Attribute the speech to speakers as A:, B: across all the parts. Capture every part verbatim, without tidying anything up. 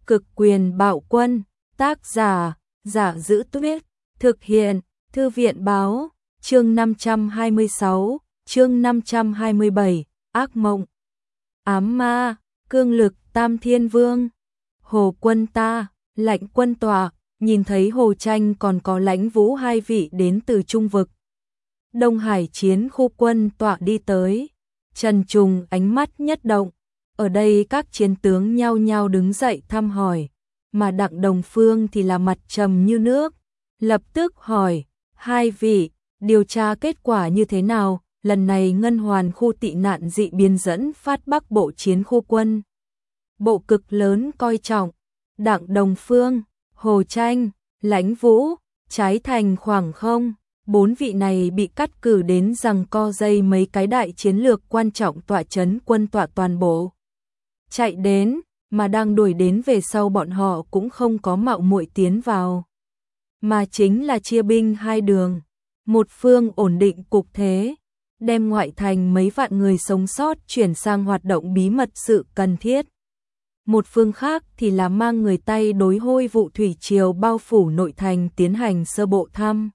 A: Cực quyền bạo quân, tác giả, Giả Giữ Tuyết, thực hiện, Thư viện báo, chương năm trăm hai mươi sáu, chương năm trăm hai mươi bảy, ác mộng. Ám ma, cương lực Tam Thiên Vương. Hồ Quân ta, Lãnh Quân tọa, nhìn thấy Hồ Tranh còn có Lãnh Vũ hai vị đến từ Trung vực. Đông Hải chiến khu quân tọa đi tới. Trần Trùng ánh mắt nhất động. Ở đây các chiến tướng nhao nhao đứng dậy thăm hỏi, mà Đặng Đồng Phương thì là mặt trầm như nước, lập tức hỏi, hai vị, điều tra kết quả như thế nào, lần này Ngân Hoàn khu tị nạn dị biến dẫn phát Bắc Bộ chiến khu quân. Bộ cực lớn coi trọng, Đặng Đồng Phương, Hồ Tranh, Lãnh Vũ, trái thành khoảng không, bốn vị này bị cắt cử đến giằng co dây mấy cái đại chiến lược quan trọng tọa chấn quân tọa toàn bộ. Chạy đến, mà đang đuổi đến về sau bọn họ cũng không có mạo muội tiến vào. Mà chính là chia binh hai đường, một phương ổn định cục thế, đem ngoại thành mấy vạn người sống sót chuyển sang hoạt động bí mật sự cần thiết. Một phương khác thì là mang người Tây đối hôi vụ thủy triều bao phủ nội thành tiến hành sơ bộ thăm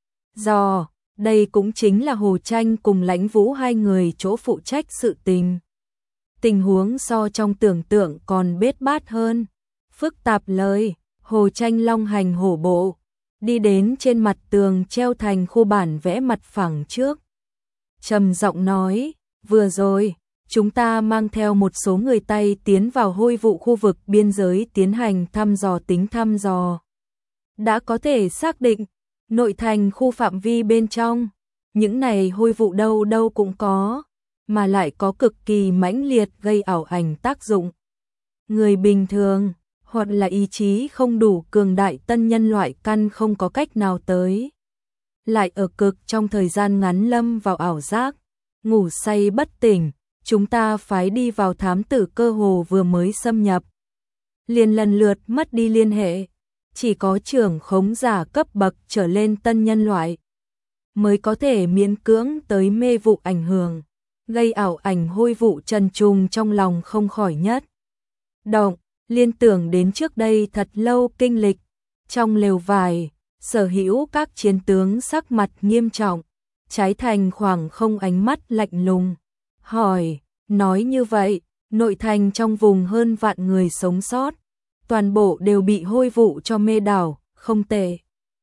A: dò, đây cũng chính là Hồ Tranh cùng Lãnh Vũ hai người chỗ phụ trách sự tình. Tình huống so trong tưởng tượng còn bết bát hơn, phức tạp lời, Hồ Tranh long hành hổ bộ, đi đến trên mặt tường treo thành khu bản vẽ mặt phẳng trước. Trầm giọng nói, vừa rồi, chúng ta mang theo một số người Tây tiến vào hôi vụ khu vực biên giới tiến hành thăm dò tính thăm dò. Đã có thể xác định, nội thành khu phạm vi bên trong, những này hôi vụ đâu đâu cũng có, mà lại có cực kỳ mãnh liệt gây ảo ảnh tác dụng. Người bình thường, hoặc là ý chí không đủ cường đại tân nhân loại căn không có cách nào tới. Lại ở cực trong thời gian ngắn lâm vào ảo giác, ngủ say bất tỉnh, chúng ta phái đi vào thám tử cơ hồ vừa mới xâm nhập. Liền lần lượt mất đi liên hệ, chỉ có trưởng khống giả cấp bậc trở lên tân nhân loại mới có thể miễn cưỡng tới mê vụ ảnh hưởng, gây ảo ảnh hôi vụ. Trần Trùng trong lòng không khỏi nhất động, liên tưởng đến trước đây thật lâu kinh lịch, trong lều vải, sở hữu các chiến tướng sắc mặt nghiêm trọng, trái thành khoảng không ánh mắt lạnh lùng, hỏi, nói như vậy, nội thành trong vùng hơn vạn người sống sót, toàn bộ đều bị hôi vụ cho mê đảo, không tệ.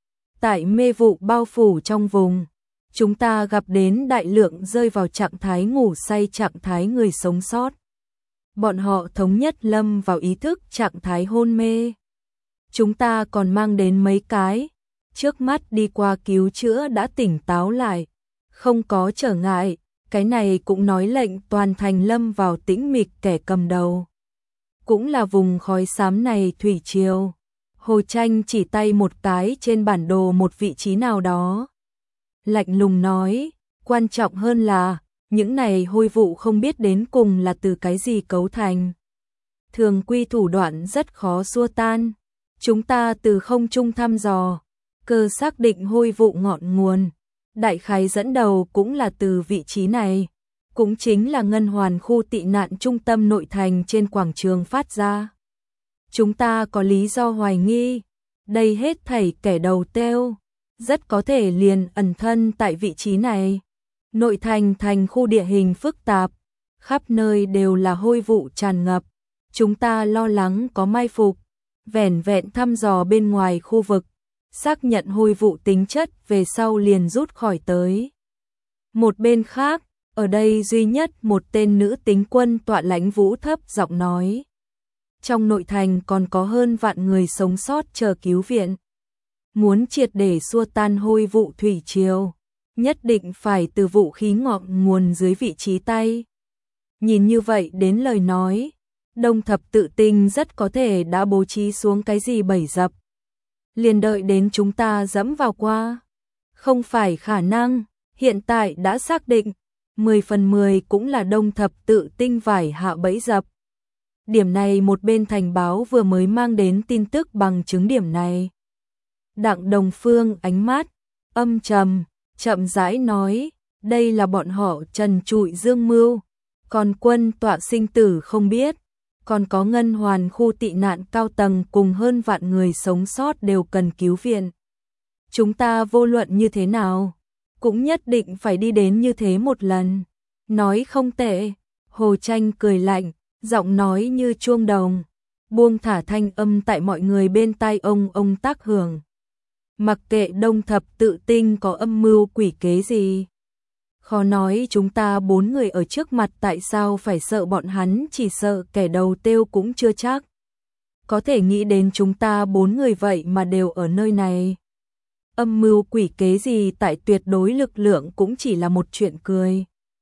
A: Tại mê vụ bao phủ trong vùng, chúng ta gặp đến đại lượng rơi vào trạng thái ngủ say trạng thái người sống sót. Bọn họ thống nhất lâm vào ý thức trạng thái hôn mê. Chúng ta còn mang đến mấy cái, trước mắt đi qua cứu chữa đã tỉnh táo lại, không có trở ngại, cái này cũng nói lệnh toàn thành lâm vào tĩnh mịch. Kẻ cầm đầu cũng là vùng khói xám này thủy triều. Hồ Tranh chỉ tay một cái trên bản đồ một vị trí nào đó, lạnh lùng nói, quan trọng hơn là, những này hôi vụ không biết đến cùng là từ cái gì cấu thành. Thường quy thủ đoạn rất khó xua tan, chúng ta từ không trung thăm dò, cơ xác định hôi vụ ngọn nguồn, đại khái dẫn đầu cũng là từ vị trí này, cũng chính là Ngân Hoàn khu tị nạn trung tâm nội thành trên quảng trường phát ra. Chúng ta có lý do hoài nghi, đây hết thảy kẻ đầu têu, rất có thể liền ẩn thân tại vị trí này. Nội thành thành khu địa hình phức tạp, khắp nơi đều là hôi vụ tràn ngập, chúng ta lo lắng có mai phục, vẻn vẹn thăm dò bên ngoài khu vực, xác nhận hôi vụ tính chất về sau liền rút khỏi tới. Một bên khác, ở đây duy nhất một tên nữ tính quân tọa Lãnh Vũ thấp giọng nói, trong nội thành còn có hơn vạn người sống sót chờ cứu viện. Muốn triệt để xua tan hôi vụ thủy triều, nhất định phải từ vũ khí ngọn nguồn dưới vị trí tay. Nhìn như vậy đến lời nói, Đông Thập Tự Tinh rất có thể đã bố trí xuống cái gì bẫy dập. Liền đợi đến chúng ta dẫm vào qua. Không phải khả năng, hiện tại đã xác định, mười phần mười cũng là Đông Thập Tự Tinh vải hạ bẫy dập. Điểm này một bên thành báo vừa mới mang đến tin tức bằng chứng điểm này. Đặng Đồng Phương ánh mắt âm trầm, chậm rãi nói, đây là bọn họ trần trụi dương mưu, còn quân tọa sinh tử không biết, còn có ngân hoàn khu tị nạn cao tầng cùng hơn vạn người sống sót đều cần cứu viện. Chúng ta vô luận như thế nào, cũng nhất định phải đi đến như thế một lần. Nói không tệ, Hồ Tranh cười lạnh, giọng nói như chuông đồng, buông thả thanh âm tại mọi người bên tai ông ông tác hưởng. Mặc kệ Đông Thập Tự Tinh có âm mưu quỷ kế gì. Khó nói chúng ta bốn người ở trước mặt tại sao phải sợ bọn hắn, chỉ sợ kẻ đầu tiêu cũng chưa chắc. Có thể nghĩ đến chúng ta bốn người vậy mà đều ở nơi này. Âm mưu quỷ kế gì tại tuyệt đối lực lượng cũng chỉ là một chuyện cười.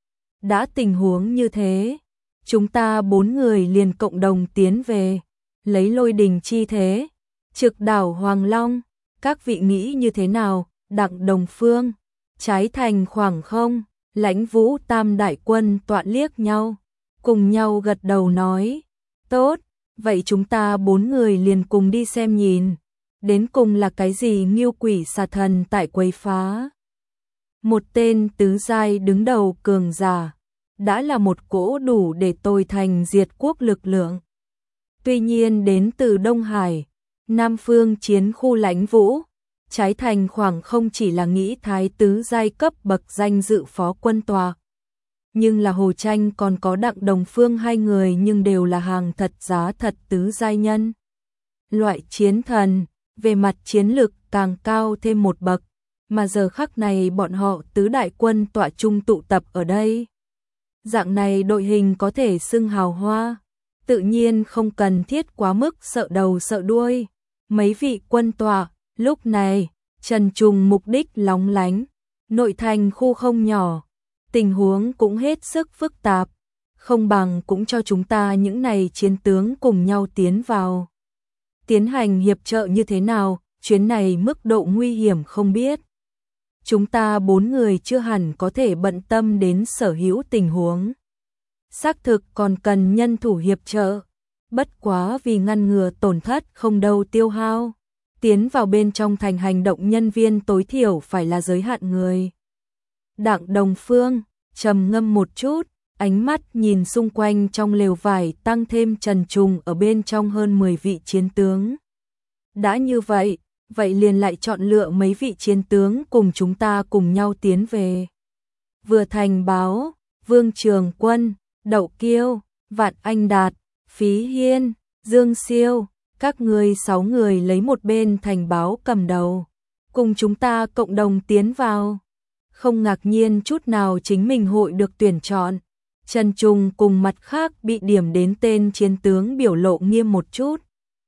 A: Đã tình huống như thế, chúng ta bốn người liền cộng đồng tiến về, lấy lôi đình chi thế, trực đảo Hoàng Long. Các vị nghĩ như thế nào? Đặng Đồng Phương, Trái Thành khoảng không, Lãnh Vũ tam đại quân tọa liếc nhau, cùng nhau gật đầu nói, tốt, vậy chúng ta bốn người liền cùng đi xem nhìn, đến cùng là cái gì nghiêu quỷ xà thần tại quấy phá. Một tên tứ giai đứng đầu cường giả, đã là một cỗ đủ để tôi thành diệt quốc lực lượng. Tuy nhiên đến từ Đông Hải, Nam Phương chiến khu Lãnh Vũ, Trái Thành khoảng không chỉ là nghĩ thái tứ giai cấp bậc danh dự phó quân tòa. Nhưng là Hồ Tranh còn có Đặng Đồng Phương hai người nhưng đều là hàng thật giá thật tứ giai nhân. Loại chiến thần, về mặt chiến lực càng cao thêm một bậc, mà giờ khắc này bọn họ tứ đại quân tọa chung tụ tập ở đây. Dạng này đội hình có thể xưng hào hoa, tự nhiên không cần thiết quá mức sợ đầu sợ đuôi. Mấy vị quân tọa, lúc này, trần trùng mục đích lóng lánh, nội thành khu không nhỏ, tình huống cũng hết sức phức tạp, không bằng cũng cho chúng ta những này chiến tướng cùng nhau tiến vào. Tiến hành hiệp trợ như thế nào, chuyến này mức độ nguy hiểm không biết. Chúng ta bốn người chưa hẳn có thể bận tâm đến sở hữu tình huống. Xác thực còn cần nhân thủ hiệp trợ, bất quá vì ngăn ngừa tổn thất không đâu tiêu hao. Tiến vào bên trong thành hành động nhân viên tối thiểu phải là giới hạn người. Đặng Đồng Phương trầm ngâm một chút, ánh mắt nhìn xung quanh trong lều vải tăng thêm trần trùng ở bên trong hơn mười vị chiến tướng. Đã như vậy, vậy liền lại chọn lựa mấy vị chiến tướng cùng chúng ta cùng nhau tiến về. Vừa thành báo, Vương Trường Quân, Đậu Kiêu, Vạn Anh Đạt, Phí Hiên, Dương Siêu, các người sáu người lấy một bên thành báo cầm đầu, cùng chúng ta cộng đồng tiến vào. Không ngạc nhiên chút nào chính mình hội được tuyển chọn. Trần Trung cùng mặt khác bị điểm đến tên chiến tướng biểu lộ nghiêm một chút.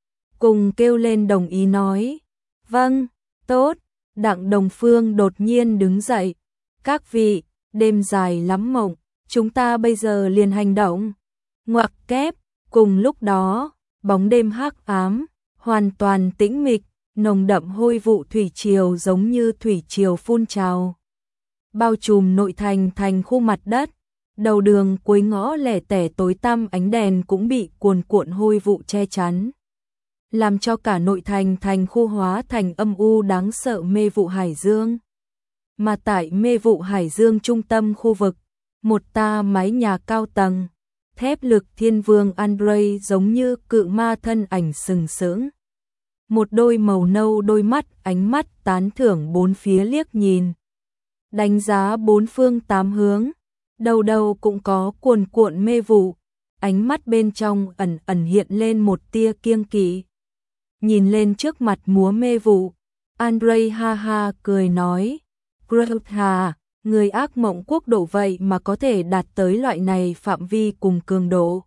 A: Cùng kêu lên đồng ý nói, vâng, tốt. Đặng Đồng Phương đột nhiên đứng dậy, các vị, đêm dài lắm mộng, chúng ta bây giờ liền hành động. Ngoặc kép, cùng lúc đó, bóng đêm hắc ám, hoàn toàn tĩnh mịch, nồng đậm hôi vụ thủy triều giống như thủy triều phun trào. Bao trùm nội thành thành khu mặt đất, đầu đường cuối ngõ lẻ tẻ tối tăm ánh đèn cũng bị cuồn cuộn hôi vụ che chắn. Làm cho cả nội thành thành khu hóa thành âm u đáng sợ mê vụ hải dương. Mà tại mê vụ hải dương trung tâm khu vực, một ta mái nhà cao tầng, thép lực thiên vương Andrei giống như cự ma thân ảnh sừng sững. Một đôi màu nâu đôi mắt, ánh mắt tán thưởng bốn phía liếc nhìn. Đánh giá bốn phương tám hướng, đầu đầu cũng có cuồn cuộn mê vụ, ánh mắt bên trong ẩn ẩn hiện lên một tia kiêng kỵ. Nhìn lên trước mặt múa mê vụ, Andrei ha ha cười nói, Grotha, người ác mộng quốc độ vậy mà có thể đạt tới loại này phạm vi cùng cường độ.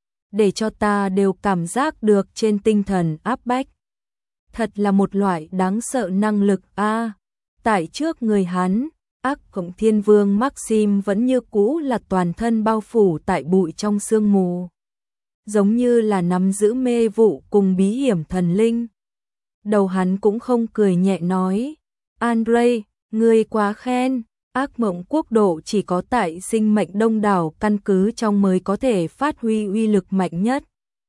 A: Để cho ta đều cảm giác được trên tinh thần áp bách. Thật là một loại đáng sợ năng lực a. À, tại trước người hắn, ác cộng thiên vương Maxim vẫn như cũ là toàn thân bao phủ tại bụi trong sương mù. Giống như là nắm giữ mê vụ cùng bí hiểm thần linh. Đầu hắn cũng không cười nhẹ nói, Andrei, ngươi quá khen, ác mộng quốc độ chỉ có tại sinh mệnh đông đảo căn cứ trong mới có thể phát huy uy lực mạnh nhất.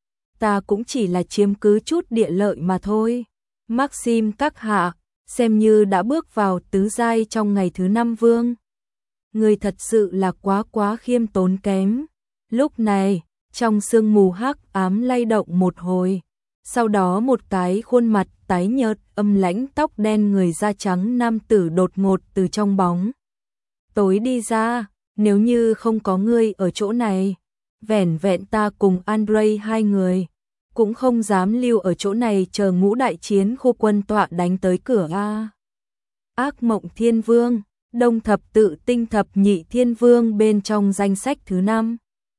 A: Ta cũng chỉ là chiếm cứ chút địa lợi mà thôi. Maxim các hạ, xem như đã bước vào tứ giai trong ngày thứ năm vương. Người thật sự là quá quá khiêm tốn kém. Lúc này, trong sương mù hắc ám lay động một hồi. Sau đó một cái khuôn mặt tái nhợt, âm lãnh, tóc đen, người da trắng nam tử đột ngột từ trong bóng tối đi ra. Nếu như không có ngươi ở chỗ này, vẻn vẹn ta cùng Andre hai người cũng không dám lưu ở chỗ này chờ ngũ đại chiến khu quân tọa đánh tới cửa a. Ác Mộng Thiên Vương, Đông thập tự tinh thập nhị thiên vương bên trong danh sách thứ năm,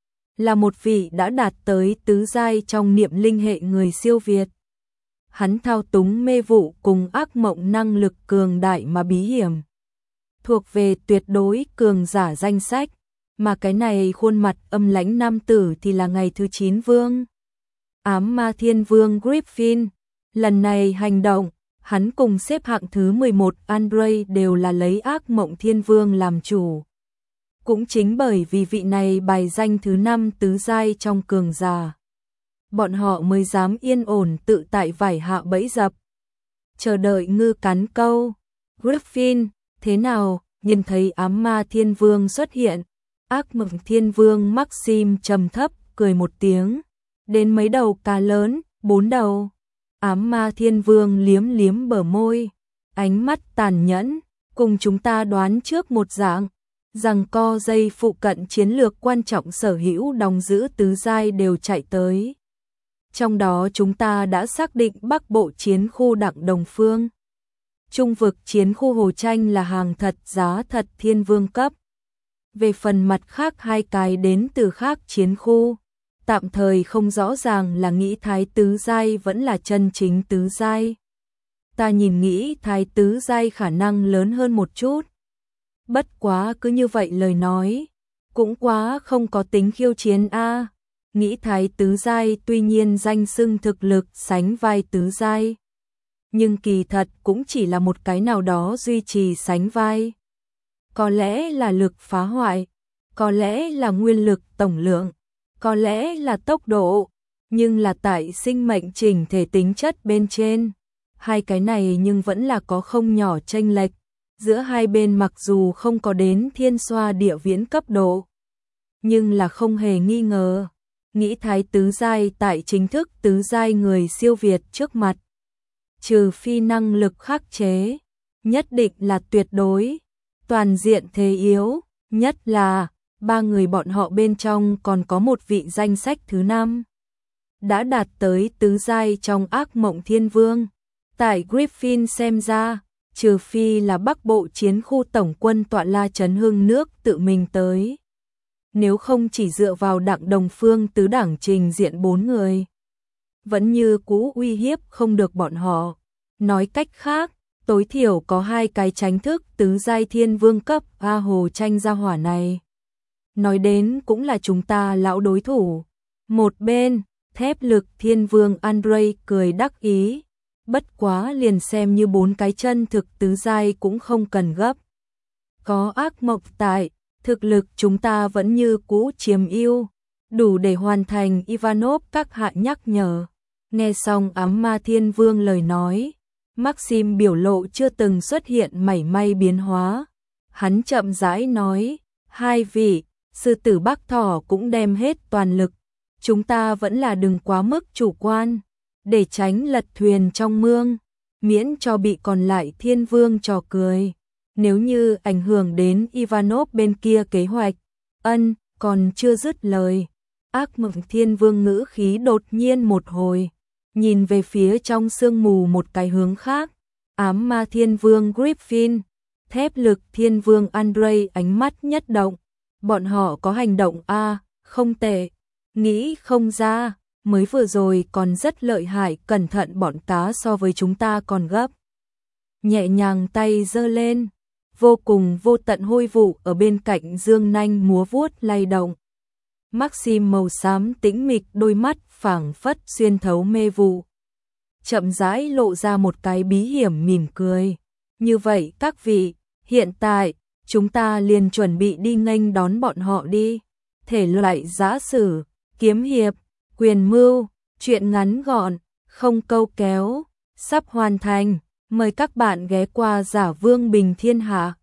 A: là một vị đã đạt tới tứ giai trong niệm linh hệ người siêu việt. Hắn thao túng mê vụ cùng ác mộng năng lực cường đại mà bí hiểm, thuộc về tuyệt đối cường giả danh sách, mà cái này khuôn mặt âm lãnh nam tử thì là ngày thứ chín vương. Ám Ma Thiên Vương Griffin, lần này hành động, hắn cùng xếp hạng thứ mười một Andre đều là lấy Ác Mộng Thiên Vương làm chủ. Cũng chính bởi vì vị này bài danh thứ năm tứ giai trong cường giả, bọn họ mới dám yên ổn tự tại vải hạ bẫy dập, chờ đợi ngư cắn câu. Griffin, thế nào? Nhìn thấy Ám Ma Thiên Vương xuất hiện, Ác Mộng Thiên Vương Maxim trầm thấp cười một tiếng, đến mấy đầu cá lớn, bốn đầu. Ám Ma Thiên Vương liếm liếm bờ môi, ánh mắt tàn nhẫn, cùng chúng ta đoán trước một dạng, rằng co dây phụ cận chiến lược quan trọng sở hữu đóng giữ tứ giai đều chạy tới. Trong đó chúng ta đã xác định Bắc Bộ chiến khu Đặng Đồng Phương, Trung vực chiến khu Hồ Tranh là hàng thật giá thật thiên vương cấp. Về phần mặt khác hai cái đến từ khác chiến khu, tạm thời không rõ ràng là nghĩ thái tứ giai vẫn là chân chính tứ giai. Ta nhìn nghĩ thái tứ giai khả năng lớn hơn một chút. Bất quá cứ như vậy lời nói, cũng quá không có tính khiêu chiến a. Nghĩ thái tứ giai tuy nhiên danh xưng thực lực sánh vai tứ giai, nhưng kỳ thật cũng chỉ là một cái nào đó duy trì sánh vai. Có lẽ là lực phá hoại, có lẽ là nguyên lực tổng lượng, có lẽ là tốc độ, nhưng là tại sinh mệnh chỉnh thể tính chất bên trên, hai cái này nhưng vẫn là có không nhỏ chênh lệch. Giữa hai bên mặc dù không có đến thiên xoa địa viễn cấp độ, nhưng là không hề nghi ngờ, nghĩ thái tứ giai tại chính thức tứ giai người siêu việt trước mặt, trừ phi năng lực khắc chế, nhất định là tuyệt đối, toàn diện thế yếu, nhất là ba người bọn họ bên trong còn có một vị danh sách thứ năm, đã đạt tới tứ giai trong Ác Mộng Thiên Vương. Tại Griffin xem ra, trừ phi là Bắc Bộ chiến khu tổng quân tọa La Trấn Hưng nước tự mình tới. Nếu không chỉ dựa vào Đặng Đồng Phương tứ đảng trình diện bốn người, vẫn như cũ uy hiếp không được bọn họ. Nói cách khác, tối thiểu có hai cái tránh thức tứ giai thiên vương cấp A Hồ Tranh gia hỏa này. Nói đến cũng là chúng ta lão đối thủ. Một bên, thép lực thiên vương Andre cười đắc ý. Bất quá liền xem như bốn cái chân thực tứ giai cũng không cần gấp. Có ác mộng tại, thực lực chúng ta vẫn như cũ chiếm ưu, đủ để hoàn thành Ivanov các hạ nhắc nhở. Nghe xong Ám Ma Thiên Vương lời nói, Maxim biểu lộ chưa từng xuất hiện mảy may biến hóa. Hắn chậm rãi nói, hai vị, sư tử Bắc Thỏ cũng đem hết toàn lực. Chúng ta vẫn là đừng quá mức chủ quan, để tránh lật thuyền trong mương, miễn cho bị còn lại thiên vương trò cười. Nếu như ảnh hưởng đến Ivanov bên kia kế hoạch, ân, còn chưa dứt lời. Ác Mộng Thiên Vương ngữ khí đột nhiên một hồi, nhìn về phía trong sương mù một cái hướng khác. Ám Ma Thiên Vương Griffin, thép lực Thiên Vương Andre ánh mắt nhất động. Bọn họ có hành động a à, không tệ, nghĩ không ra, mới vừa rồi còn rất lợi hại, cẩn thận bọn cá so với chúng ta còn gấp. Nhẹ nhàng tay giơ lên, vô cùng vô tận hôi vụ ở bên cạnh dương nanh múa vuốt lay động. Maxim màu xám tĩnh mịch đôi mắt phảng phất xuyên thấu mê vụ, chậm rãi lộ ra một cái bí hiểm mỉm cười. Như vậy các vị, hiện tại chúng ta liền chuẩn bị đi nghênh đón bọn họ đi. Thể loại giã sử, kiếm hiệp, quyền mưu, truyện ngắn gọn, không câu kéo, sắp hoàn thành. Mời các bạn ghé qua Giả Vương Bình Thiên Hạ.